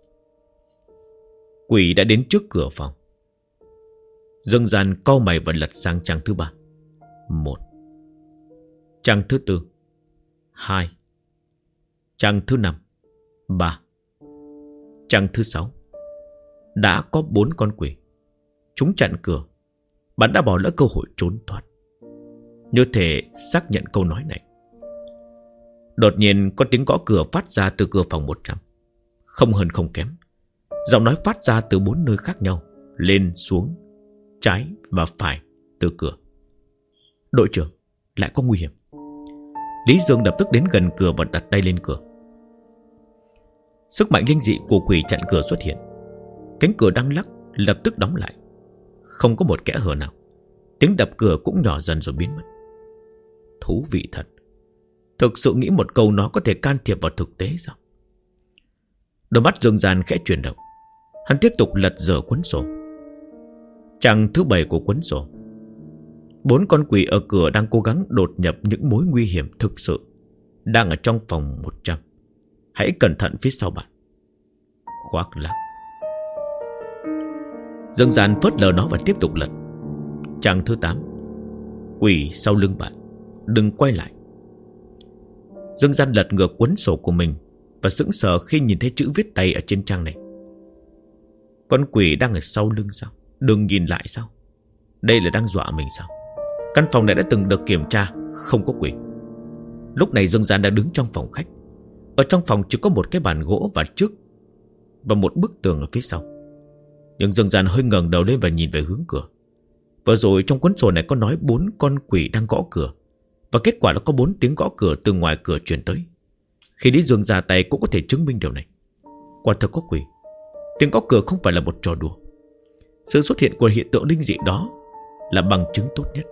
Quỷ đã đến trước cửa phòng. Dương Gian cau mày và lật sang trang thứ 3. 1. Trang thứ 4. 2. Trang thứ 5. 3. Trang thứ 6. Đã có 4 con quỷ. Chúng chặn cửa. Bạn đã bỏ lỡ cơ hội trốn thoát. Như thể xác nhận câu nói này. Đột nhiên có tiếng gõ cửa phát ra từ cửa phòng 100. Không hơn không kém. Giọng nói phát ra từ 4 nơi khác nhau, lên xuống, trái và phải từ cửa. Đội trưởng, lại có nguy hiểm. Lý Dương lập tức đến gần cửa và đặt tay lên cửa. Sức mạnh linh dị của quỷ chặn cửa xuất hiện. Cánh cửa đang lắc lập tức đóng lại. Không có một kẽ hở nào. Tiếng đập cửa cũng nhỏ dần rồi biến mất. Thú vị thật. Thực sự nghĩ một câu nó có thể can thiệp vào thực tế sao? Đôi mắt Dương Gian khẽ chuyển động. Hắn tiếp tục lật dở cuốn sổ. Trang thứ 7 của cuốn sổ. 4 con quỷ ở cửa đang cố gắng đột nhập những mối nguy hiểm thực sự. Đang ở trong phòng 100. Hãy cẩn thận phía sau bạn. Khoác lác. Dương Gian phớt lờ nó và tiếp tục lật. Trang thứ 8. Quỷ sau lưng bạn, đừng quay lại. Dương Gian lật ngược cuốn sổ của mình và sững sờ khi nhìn thấy chữ viết tay ở trên trang này. Con quỷ đang ở sau lưng sao? Đừng nhìn lại sao? Đây là đang dọa mình sao? Căn phòng này đã từng được kiểm tra, không có quỷ. Lúc này Dương Gian đã đứng trong phòng khách. Ở trong phòng chỉ có một cái bàn gỗ và trước và một bức tường ở phía sau. Nhưng Dương Gian hơi ngẩng đầu lên và nhìn về hướng cửa. Vừa rồi trong cuốn sổ này có nói 4 con quỷ đang gõ cửa. Và kết quả là có 4 tiếng gõ cửa từ ngoài cửa truyền tới. Khi Lý Dương ra tay cũng có thể chứng minh điều này. Quả thật có quỷ. Tiếng gõ cửa không phải là một trò đùa. Sự xuất hiện của hiện tượng linh dị đó là bằng chứng tốt nhất.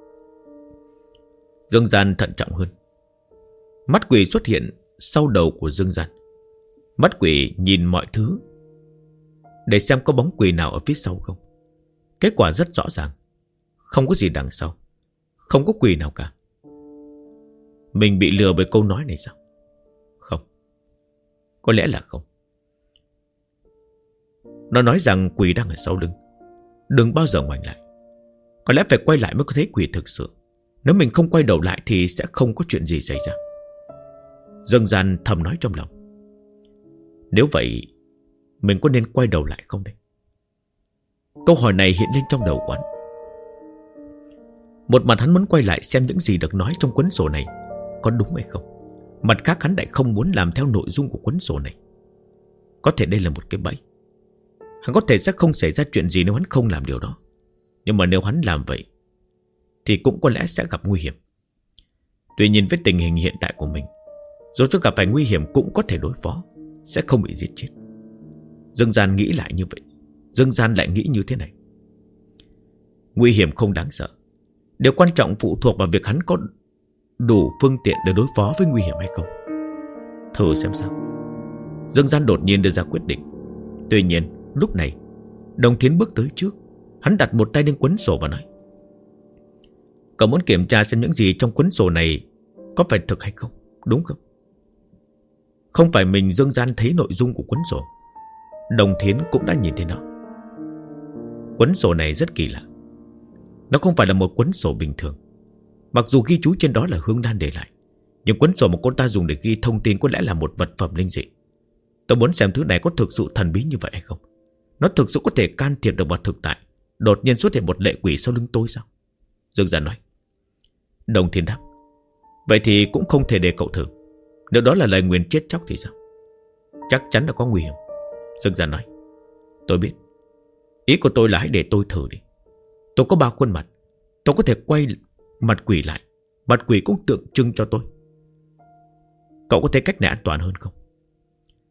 Dương Gian thận trọng hơn. Mắt quỷ xuất hiện sau đầu của Dương Gian. Mắt quỷ nhìn mọi thứ để xem có bóng quỷ nào ở phía sau không. Kết quả rất rõ ràng. Không có gì đằng sau. Không có quỷ nào cả. Mình bị lừa bởi câu nói này sao? Không. Có lẽ là không. Nó nói rằng quỷ đang ở sau lưng. Đừng bao giờ ngoảnh lại. Có lẽ phải quay lại mới có thấy quỷ thực sự. Nếu mình không quay đầu lại thì sẽ không có chuyện gì xảy ra. Dương Gian thầm nói trong lòng. Nếu vậy mình có nên quay đầu lại không đây? Câu hỏi này hiện lên trong đầu quán. Một mặt hắn muốn quay lại xem những gì được nói trong cuốn sổ này có đúng hay không. Mặt khác hắn lại không muốn làm theo nội dung của cuốn sổ này. Có thể đây là một cái bẫy. Hắn có thể sẽ không xảy ra chuyện gì nếu hắn không làm điều đó. Nhưng mà nếu hắn làm vậy thì cũng có lẽ sẽ gặp nguy hiểm. Tuy nhiên với tình hình hiện tại của mình, dù cho gặp phải nguy hiểm cũng có thể đối phó, sẽ không bị giết chết. Dương Gian nghĩ lại như vậy. Dương Gian lại nghĩ như thế này. Nguy hiểm không đáng sợ. Điều quan trọng phụ thuộc vào việc hắn có đủ phương tiện để đối phó với nguy hiểm hay không. Thử xem sao. Dương Gian đột nhiên đưa ra quyết định. Tuy nhiên lúc này Đồng Thiến bước tới trước. Hắn đặt một tay lên cuốn sổ và nói: Cậu muốn kiểm tra xem những gì trong cuốn sổ này có phải thực hay không, đúng không? Không phải mình Dương Gian thấy nội dung của cuốn sổ, Đồng Thiến cũng đã nhìn thấy nó. Cuốn sổ này rất kỳ lạ. Nó không phải là một cuốn sổ bình thường. Mặc dù ghi chú trên đó là Hương Lan để lại, nhưng cuốn sổ mà cô ta dùng để ghi thông tin có lẽ là một vật phẩm linh dị. Tôi muốn xem thứ này có thực sự thần bí như vậy hay không. Nó thực sự có thể can thiệp được vào thực tại. Đột nhiên xuất hiện một lệ quỷ sau lưng tôi sao? Dương Gian nói. Đồng Thiên đáp: Vậy thì cũng không thể để cậu thử. Nếu đó là lời nguyền chết chóc thì sao? Chắc chắn là có nguy hiểm. Dương Gian nói: Tôi biết. Ý của tôi là hãy để tôi thử đi. Tôi có 3 khuôn mặt. Tôi có thể quay mặt quỷ lại. Mặt quỷ cũng tượng trưng cho tôi. Cậu có thấy cách này an toàn hơn không?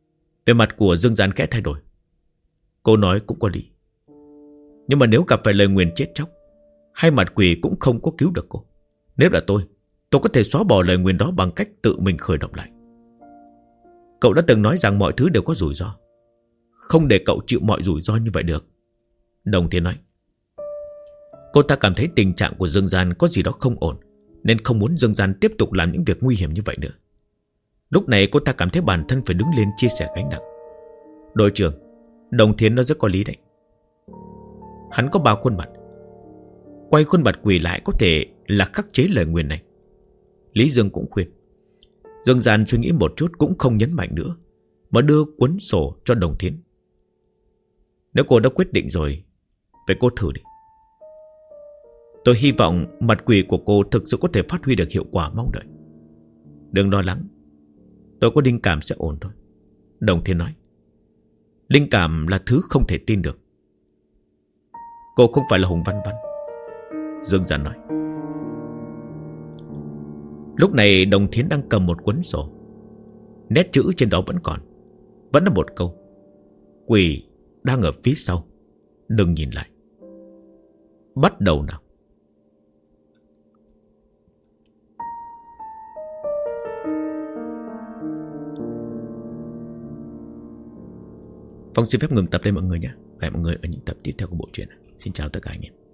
Về mặt của Dương Gian khẽ thay đổi. Cô nói cũng có lý. Nhưng mà nếu gặp phải lời nguyền chết chóc, hai mặt quỷ cũng không có cứu được cô. Nếu là tôi có thể xóa bỏ lời nguyền đó bằng cách tự mình khởi động lại. Cậu đã từng nói rằng mọi thứ đều có rủi ro. Không để cậu chịu mọi rủi ro như vậy được. Đồng Thiên nói. Cô ta cảm thấy tình trạng của Dương Gian có gì đó không ổn, nên không muốn Dương Gian tiếp tục làm những việc nguy hiểm như vậy nữa. Lúc này cô ta cảm thấy bản thân phải đứng lên chia sẻ gánh nặng. Đội trưởng, Đồng Thiên nói rất có lý đấy. Hắn có 3 khuôn mặt. Quay khuôn mặt quỷ lại có thể là khắc chế lời nguyền này. Lý Dương cũng khuyên. Dương Gian suy nghĩ một chút cũng không nhấn mạnh nữa, mà đưa cuốn sổ cho Đồng Thiên. Nếu cô đã quyết định rồi, vậy cô thử đi. Tôi hy vọng mặt quỷ của cô thực sự có thể phát huy được hiệu quả mong đợi. Đừng lo lắng, tôi có linh cảm sẽ ổn thôi. Đồng Thiên nói. Linh cảm là thứ không thể tin được. Cô không phải là Hùng Văn Văn, Dương Gian nói. Lúc này Đồng Thiến đang cầm một cuốn sổ. Nét chữ trên đó vẫn còn. Vẫn là một câu: quỷ đang ở phía sau, đừng nhìn lại. Bắt đầu nào. Phong xin phép ngừng tập đây mọi người nhé. Hẹn mọi người ở những tập tiếp theo của bộ truyện. Xin chào tất cả anh em.